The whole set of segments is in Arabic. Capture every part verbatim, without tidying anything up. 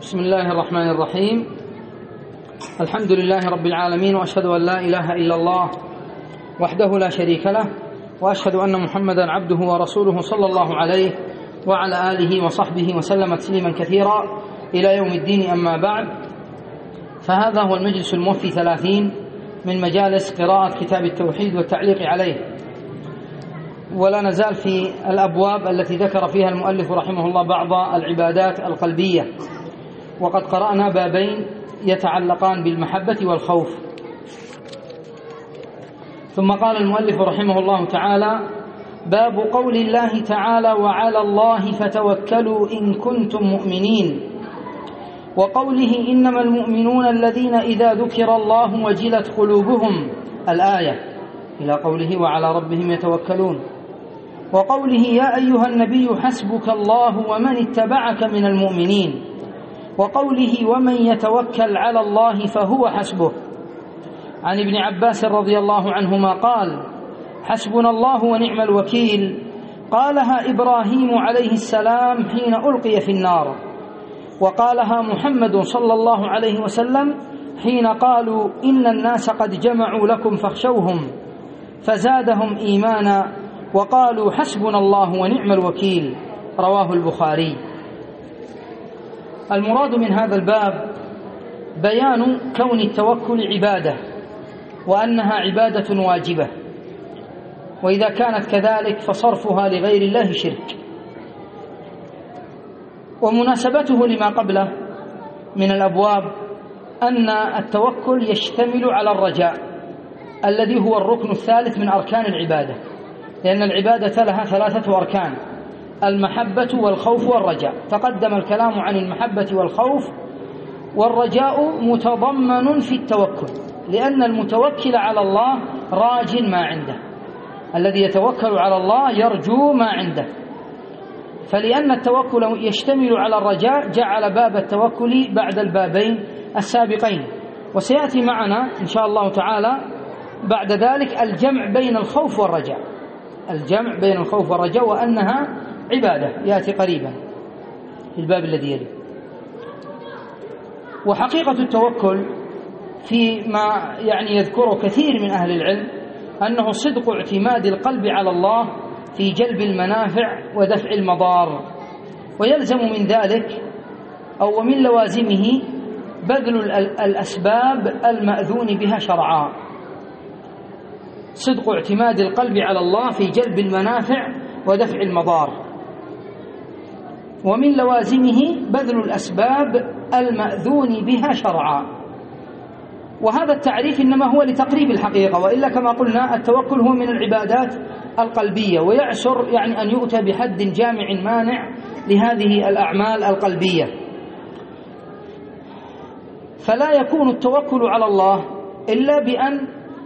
بسم الله الرحمن الرحيم. الحمد لله رب العالمين، وأشهد أن لا إله إلا الله وحده لا شريك له، وأشهد أن محمدا عبده ورسوله صلى الله عليه وعلى آله وصحبه وسلم تسليما كثيرا إلى يوم الدين. أما بعد، فهذا هو المجلس الموفي ثلاثين من مجالس قراءة كتاب التوحيد والتعليق عليه، ولا نزال في الأبواب التي ذكر فيها المؤلف رحمه الله بعض العبادات القلبية، وقد قرأنا بابين يتعلقان بالمحبة والخوف. ثم قال المؤلف رحمه الله تعالى: باب قول الله تعالى: وعلى الله فتوكلوا إن كنتم مؤمنين، وقوله: إنما المؤمنون الذين إذا ذكر الله وجلت قلوبهم، الآية إلى قوله: وعلى ربهم يتوكلون، وقوله: يا أيها النبي حسبك الله ومن اتبعك من المؤمنين، وقوله: ومن يتوكل على الله فهو حسبه. عن ابن عباس رضي الله عنهما قال: حسبنا الله ونعم الوكيل، قالها إبراهيم عليه السلام حين ألقي في النار، وقالها محمد صلى الله عليه وسلم حين قالوا: إن الناس قد جمعوا لكم فاخشوهم، فزادهم إيمانا وقالوا: حسبنا الله ونعم الوكيل. رواه البخاري. المراد من هذا الباب بيان كون التوكل عبادة، وأنها عبادة واجبة، وإذا كانت كذلك فصرفها لغير الله شرك. ومناسبته لما قبله من الأبواب أن التوكل يشتمل على الرجاء الذي هو الركن الثالث من أركان العبادة، لأن العبادة لها ثلاثة أركان: المحبة والخوف والرجاء. تقدم الكلام عن المحبة والخوف، والرجاء متضمن في التوكل، لأن المتوكل على الله راج ما عنده، الذي يتوكل على الله يرجو ما عنده. فلأن التوكل يشتمل على الرجاء جعل باب التوكل بعد البابين السابقين، وسيأتي معنا إن شاء الله تعالى بعد ذلك الجمع بين الخوف والرجاء، الجمع بين الخوف والرجاء، وأنها عبادة، يأتي قريبا في الباب الذي يلي. وحقيقة التوكل فيما يعني يذكره كثير من أهل العلم أنه صدق اعتماد القلب على الله في جلب المنافع ودفع المضار، ويلزم من ذلك أو من لوازمه بذل الأسباب المأذون بها شرعا. صدق اعتماد القلب على الله في جلب المنافع ودفع المضار، ومن لوازمه بذل الأسباب المأذون بها شرعا. وهذا التعريف إنما هو لتقريب الحقيقة، وإلا كما قلنا التوكل هو من العبادات القلبية، ويعسر يعني أن يؤتى بحد جامع مانع لهذه الأعمال القلبية. فلا يكون التوكل على الله إلا بأن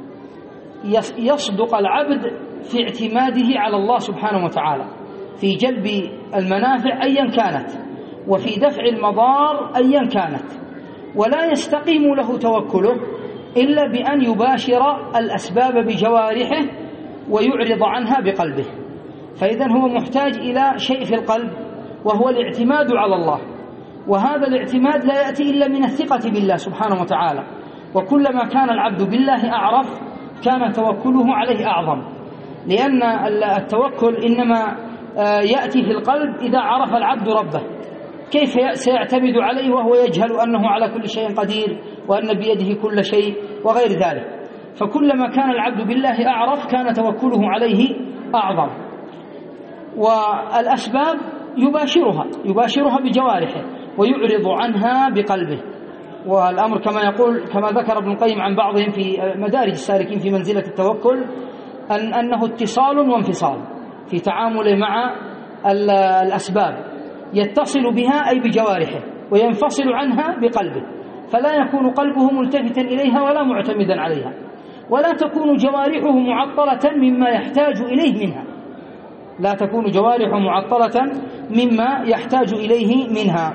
يصدق العبد في اعتماده على الله سبحانه وتعالى في جلب المنافع أيا كانت، وفي دفع المضار أيا كانت. ولا يستقيم له توكله إلا بأن يباشر الأسباب بجوارحه ويعرض عنها بقلبه. فإذن هو محتاج إلى شيء في القلب، وهو الاعتماد على الله، وهذا الاعتماد لا يأتي إلا من الثقة بالله سبحانه وتعالى. وكلما كان العبد بالله أعرف كان توكله عليه أعظم، لأن التوكل إنما يأتي في القلب إذا عرف العبد ربه، كيف سيعتمد عليه وهو يجهل أنه على كل شيء قدير وأن بيده كل شيء وغير ذلك. فكلما كان العبد بالله أعرف كان توكله عليه أعظم. والأسباب يباشرها يباشرها بجوارحه ويعرض عنها بقلبه. والأمر كما يقول كما ذكر ابن القيم عن بعضهم في مدارج السالكين في منزلة التوكل أن أنه اتصال وانفصال في تعامله مع الأسباب، يتصل بها أي بجوارحه، وينفصل عنها بقلبه، فلا يكون قلبه ملتفتا إليها ولا معتمدا عليها، ولا تكون جوارحه معطلة مما يحتاج إليه منها لا تكون جوارحه معطلة مما يحتاج إليه منها.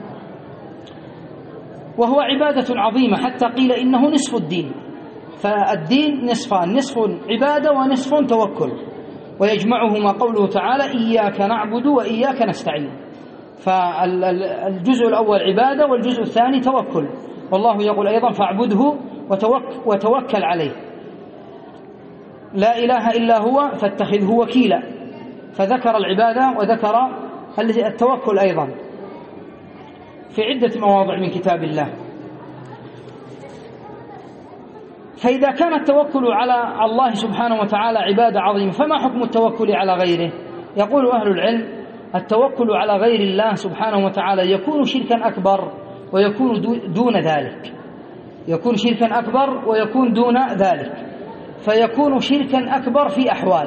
وهو عبادة عظيمة، حتى قيل إنه نصف الدين. فالدين نصفان: نصف عبادة ونصف توكل، ويجمعهما قوله تعالى: إياك نعبد وإياك نستعين. فالجزء الأول عبادة والجزء الثاني توكل، والله يقول أيضا فاعبده وتوكل عليه، لا إله إلا هو فاتخذه وكيلا، فذكر العبادة وذكر التوكل أيضا في عدة مواضع من كتاب الله. فإذا كان التوكل على الله سبحانه وتعالى عبادة عظيمة، فما حكم التوكل على غيره؟ يقول أهل العلم التوكل على غير الله سبحانه وتعالى يكون شركا أكبر ويكون دون ذلك، يكون شركا أكبر ويكون دون ذلك. فيكون شركا أكبر في أحوال: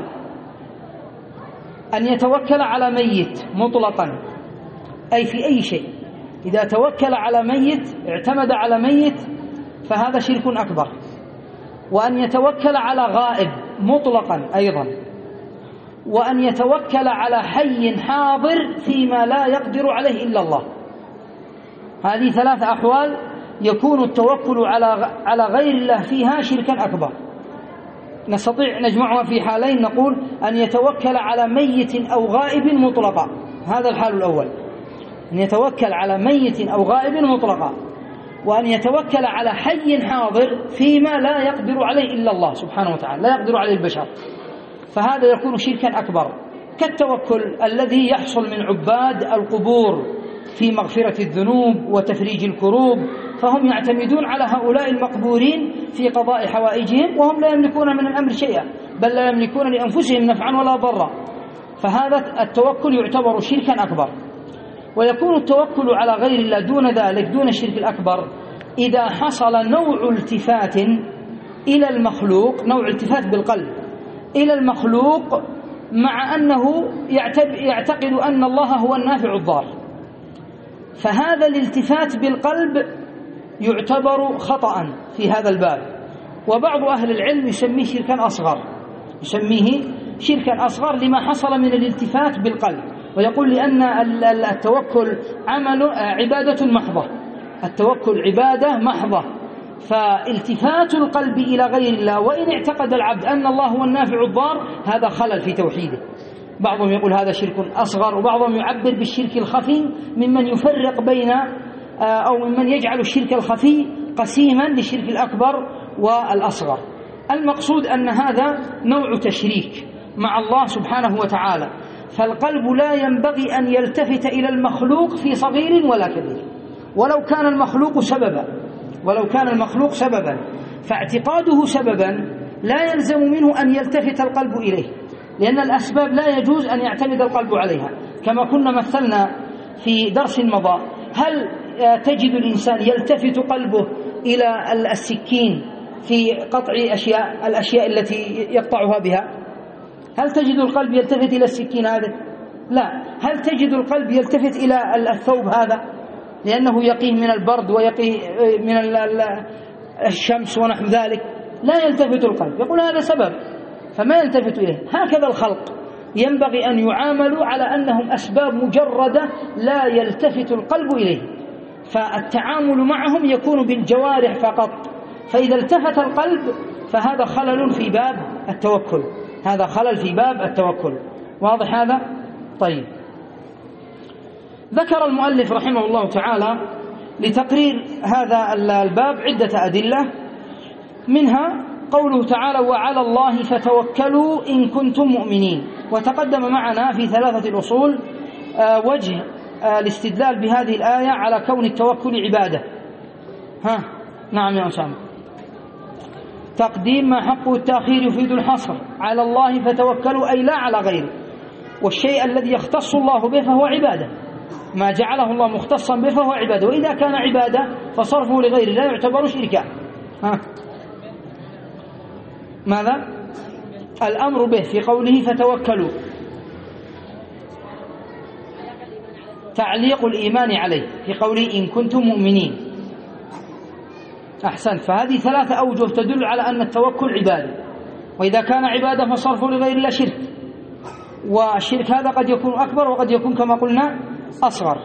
أن يتوكل على ميت مطلقا، أي في أي شيء، إذا توكل على ميت اعتمد على ميت فهذا شرك أكبر. وأن يتوكل على غائب مطلقا أيضا، وأن يتوكل على حي حاضر فيما لا يقدر عليه إلا الله. هذه ثلاث أحوال يكون التوكل على على غير الله فيها شركا أكبر. نستطيع نجمعها في حالين، نقول أن يتوكل على ميت أو غائب مطلقا، هذا الحال الأول، أن يتوكل على ميت أو غائب مطلقا، وأن يتوكل على حي حاضر فيما لا يقدر عليه إلا الله سبحانه وتعالى، لا يقدر عليه البشر، فهذا يكون شركا أكبر. كالتوكل الذي يحصل من عباد القبور في مغفرة الذنوب وتفريج الكروب، فهم يعتمدون على هؤلاء المقبورين في قضاء حوائجهم وهم لا يملكون من الأمر شيئا، بل لا يملكون لأنفسهم نفعا ولا ضرا، فهذا التوكل يعتبر شركا أكبر. ويكون التوكل على غير الله دون ذلك، دون الشرك الأكبر، إذا حصل نوع التفات إلى المخلوق، نوع التفات بالقلب إلى المخلوق، مع أنه يعتقد أن الله هو النافع الضار، فهذا الالتفات بالقلب يعتبر خطأ في هذا الباب. وبعض أهل العلم يسميه شركا أصغر، يسميه شركا أصغر لما حصل من الالتفات بالقلب، ويقول لأن التوكل عمل عبادة محضة، التوكل عبادة محضة، فالتفات القلب إلى غير الله وإن اعتقد العبد أن الله هو النافع الضار هذا خلل في توحيده. بعضهم يقول هذا شرك أصغر، وبعضهم يعبر بالشرك الخفي ممن يفرق بين أو ممن يجعل الشرك الخفي قسيما للشرك الأكبر والأصغر. المقصود أن هذا نوع تشريك مع الله سبحانه وتعالى، فالقلب لا ينبغي أن يلتفت إلى المخلوق في صغير ولا كبير، ولو كان المخلوق سببا، ولو كان المخلوق سببا، فاعتقاده سببا لا يلزم منه أن يلتفت القلب إليه، لأن الأسباب لا يجوز أن يعتمد القلب عليها. كما كنا مثلنا في درس مضى، هل تجد الإنسان يلتفت قلبه إلى السكين في قطع أشياء الأشياء التي يقطعها بها؟ هل تجد القلب يلتفت إلى السكين هذا؟ لا. هل تجد القلب يلتفت إلى الثوب هذا لأنه يقيه من البرد ويقيه من الشمس ونحو ذلك؟ لا يلتفت القلب، يقول هذا سبب فما يلتفت إليه. هكذا الخلق ينبغي أن يعاملوا على أنهم أسباب مجردة لا يلتفت القلب إليه، فالتعامل معهم يكون بالجوارح فقط، فإذا التفت القلب فهذا خلل في باب التوكل، هذا خلل في باب التوكل. واضح هذا؟ طيب. ذكر المؤلف رحمه الله تعالى لتقرير هذا الباب عدة أدلة، منها قوله تعالى وعلى الله فتوكلوا إن كنتم مؤمنين. وتقدم معنا في ثلاثة الأصول وجه الاستدلال بهذه الآية على كون التوكل عبادة. ها نعم يا أسامة. تقديم ما حقه التأخير يفيد الحصر، على الله فتوكلوا أي لا على غيره، والشيء الذي يختص الله به فهو عبادة، ما جعله الله مختصا به فهو عبادة، وإذا كان عبادة فصرفه لغيره لا يعتبر شركا. ها ماذا؟ الأمر به في قوله فتوكلوا، تعليق الإيمان عليه في قوله إن كنتم مؤمنين. أحسنت. فهذه ثلاثة أوجه تدل على أن التوكل عبادة، وإذا كان عبادة فصرفه لغير الله شرك، والشرك هذا قد يكون أكبر وقد يكون كما قلنا أصغر.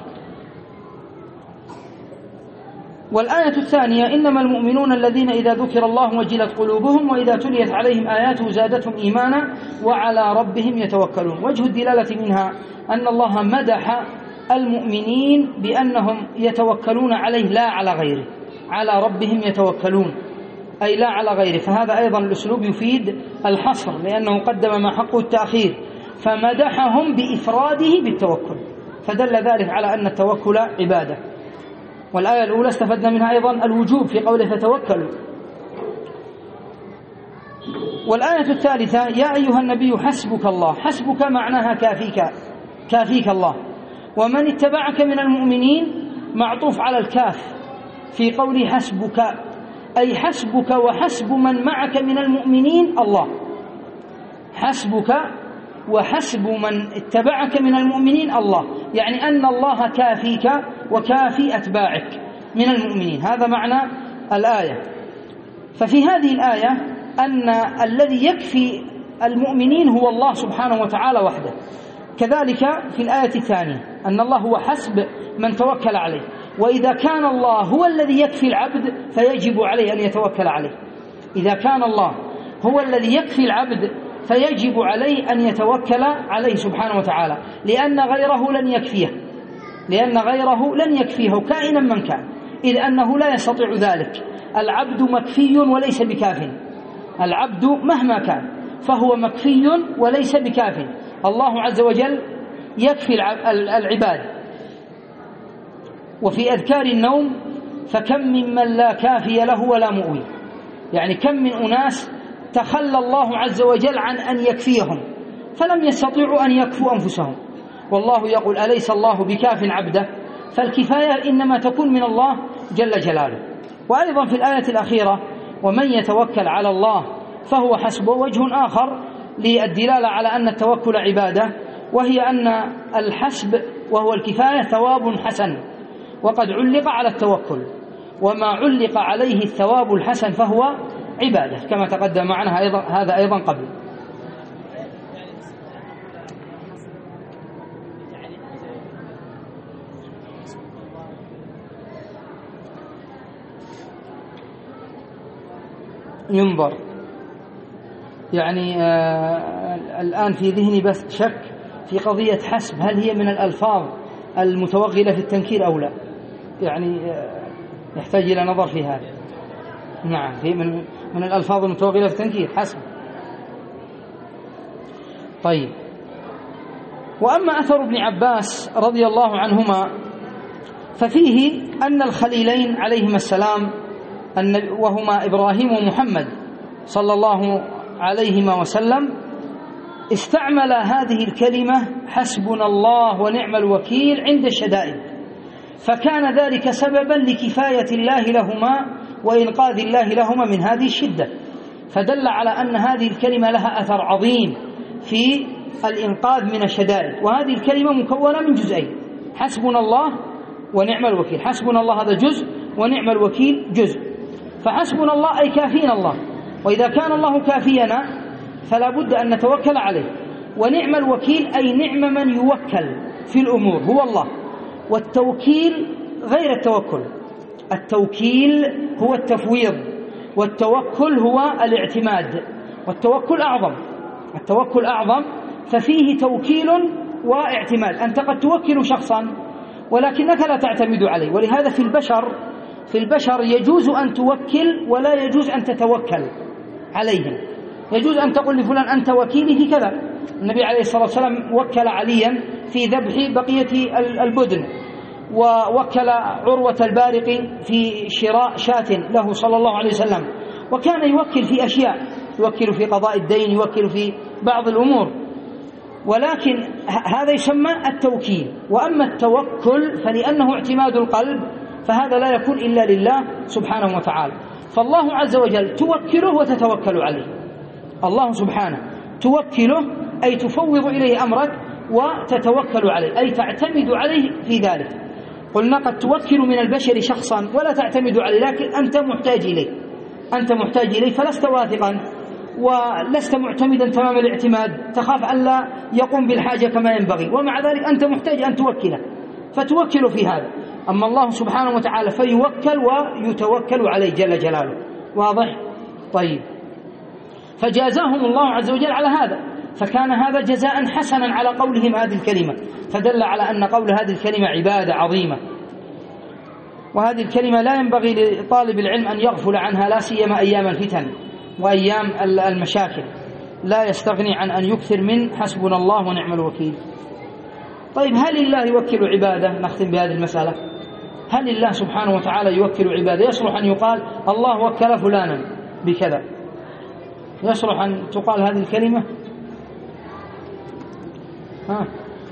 والآية الثانية إنما المؤمنون الذين إذا ذكر الله وجلت قلوبهم وإذا تليت عليهم آياته زادتهم إيمانا وعلى ربهم يتوكلون. وجه الدلالة منها أن الله مدح المؤمنين بأنهم يتوكلون عليه لا على غيره، على ربهم يتوكلون أي لا على غيره. فهذا أيضا الأسلوب يفيد الحصر، لأنه قدم ما حقه التأخير، فمدحهم بإفراده بالتوكل، فدل ذلك على أن التوكل عبادة. والآية الأولى استفدنا منها أيضا الوجوب في قوله فتوكلوا. والآية الثالثة يا أيها النبي حسبك الله، حسبك معناها كافيك، كافيك الله. ومن اتبعك من المؤمنين معطوف على الكاف في قوله حسبك، أي حسبك وحسب من معك من المؤمنين الله، حسبك وحسب من اتبعك من المؤمنين الله، يعني أن الله كافيك وكافي أتباعك من المؤمنين. هذا معنى الآية. ففي هذه الآية أن الذي يكفي المؤمنين هو الله سبحانه وتعالى وحده. كذلك في الآية الثانية أن الله هو حسب من توكل عليه، وإذا كان الله هو الذي يكفي العبد فيجب عليه أن يتوكل عليه. إذا كان الله هو الذي يكفي العبد فيجب عليه أن يتوكل عليه سبحانه وتعالى، لأن غيره لن يكفيه، لأن غيره لن يكفيه كائنا من كان، إذ أنه لا يستطيع ذلك. العبد مكفي وليس بكاف، العبد مهما كان فهو مكفي وليس بكاف. الله عز وجل يكفي العباد. وفي أذكار النوم فكم ممن لا كافي له ولا مؤوي، يعني كم من أناس تخلى الله عز وجل عن أن يكفيهم فلم يستطيعوا أن يكفوا أنفسهم، والله يقول أليس الله بكاف عبده؟ فالكفاية إنما تكون من الله جل جلاله. وأيضا في الآية الأخيرة ومن يتوكل على الله فهو حسبه، وجه آخر للدلالة على أن التوكل عبادة، وهي أن الحسب وهو الكفاية ثواب حسن، وقد علق على التوكل، وما علق عليه الثواب الحسن فهو عبادة، كما تقدم معنا أيضا هذا أيضا قبل. ينظر يعني آه الآن في ذهني بس شك في قضية حسب، هل هي من الألفاظ المتوغلة في التنكير أو لا؟ يعني آه يحتاج إلى نظر في هذا. نعم، هي من من الألفاظ المتوغلة في التنكير حسب. طيب، وأما أثر ابن عباس رضي الله عنهما ففيه أن الخليلين عليهما السلام وهما إبراهيم ومحمد صلى الله عليهما وسلم استعمل هذه الكلمة حسبنا الله ونعم الوكيل عند الشدائد، فكان ذلك سببا لكفاية الله لهما وإنقاذ الله لهما من هذه الشدة، فدل على أن هذه الكلمة لها أثر عظيم في الإنقاذ من الشدائد. وهذه الكلمة مكونة من جزئين، حسبنا الله ونعم الوكيل. حسبنا الله هذا جزء، ونعم الوكيل جزء. فحسبنا الله أي كافينا الله، وإذا كان الله كافينا فلا بد أن نتوكل عليه. ونعم الوكيل أي نعم من يوكل في الأمور هو الله. والتوكيل غير التوكل، التوكيل هو التفويض، والتوكل هو الاعتماد، والتوكل أعظم، التوكل أعظم، ففيه توكيل واعتماد. أنت قد توكل شخصا ولكنك لا تعتمد عليه، ولهذا في البشر في البشر يجوز أن توكل ولا يجوز أن تتوكل عليهم. يجوز أن تقول لفلان أنت وكيلي في كذا. النبي عليه الصلاة والسلام وكل عليا في ذبح بقية البدن، ووكل عروة البارق في شراء شاة له صلى الله عليه وسلم، وكان يوكل في أشياء، يوكل في قضاء الدين، يوكل في بعض الأمور، ولكن هذا يسمى التوكيل. وأما التوكل فلأنه اعتماد القلب، فهذا لا يكون إلا لله سبحانه وتعالى. فالله عز وجل توكله وتتوكل عليه. الله سبحانه توكله أي تفوض إليه أمرك، وتتوكل عليه أي تعتمد عليه في ذلك. قلنا قد توكل من البشر شخصا ولا تعتمد عليه، لكن أنت محتاج إليه، أنت محتاج إليه فلست واثقا ولست معتمدا تمام الاعتماد، تخاف أن لا يقوم بالحاجة كما ينبغي، ومع ذلك أنت محتاج أن توكله، فتوكل في هذا. أما الله سبحانه وتعالى فيوكل ويتوكل عليه جل جلاله. واضح؟ طيب، فجازاهم الله عز وجل على هذا، فكان هذا جزاء حسنا على قولهم هذه الكلمة، فدل على أن قول هذه الكلمة عبادة عظيمة. وهذه الكلمة لا ينبغي لطالب العلم أن يغفل عنها، لا سيما أيام الفتن وأيام المشاكل، لا يستغني عن أن يكثر من حسبنا الله ونعم الوكيل. طيب، هل الله يوكل عباده؟ نختم بهذه المسألة. هل الله سبحانه وتعالى يوكل عباده؟ يصلح أن يقال الله وكل فلانا بكذا؟ يصلح أن تقال هذه الكلمة؟ ها.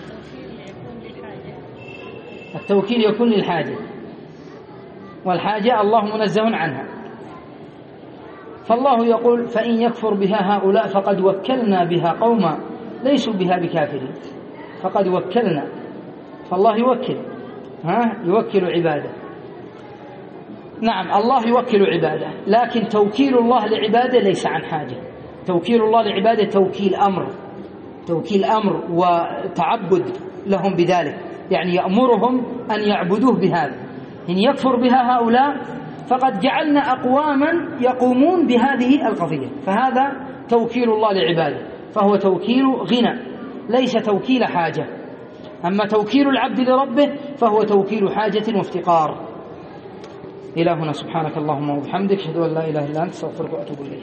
التوكيل يكون للحاجة، والحاجة الله منزه عنها. فالله يقول فإن يكفر بها هؤلاء فقد وكلنا بها قوما ليسوا بها بكافرين. فقد وكلنا، فالله يوكل، ها يوكل عباده. نعم، الله يوكل عباده، لكن توكيل الله لعباده ليس عن حاجة. توكيل الله لعباده توكيل أمر، توكيل أمر وتعبد لهم بذلك، يعني يأمرهم أن يعبدوه بهذا. إن يكفر بها هؤلاء فقد جعلنا أقواما يقومون بهذه القضية، فهذا توكيل الله لعباده، فهو توكيل غنى ليس توكيل حاجة. أما توكيل العبد لربه فهو توكيل حاجة وافتقار. إلهنا سبحانك اللهم وبحمدك، أشهد أن لا إله إلا أنت، أستغفرك وأتوب إليك.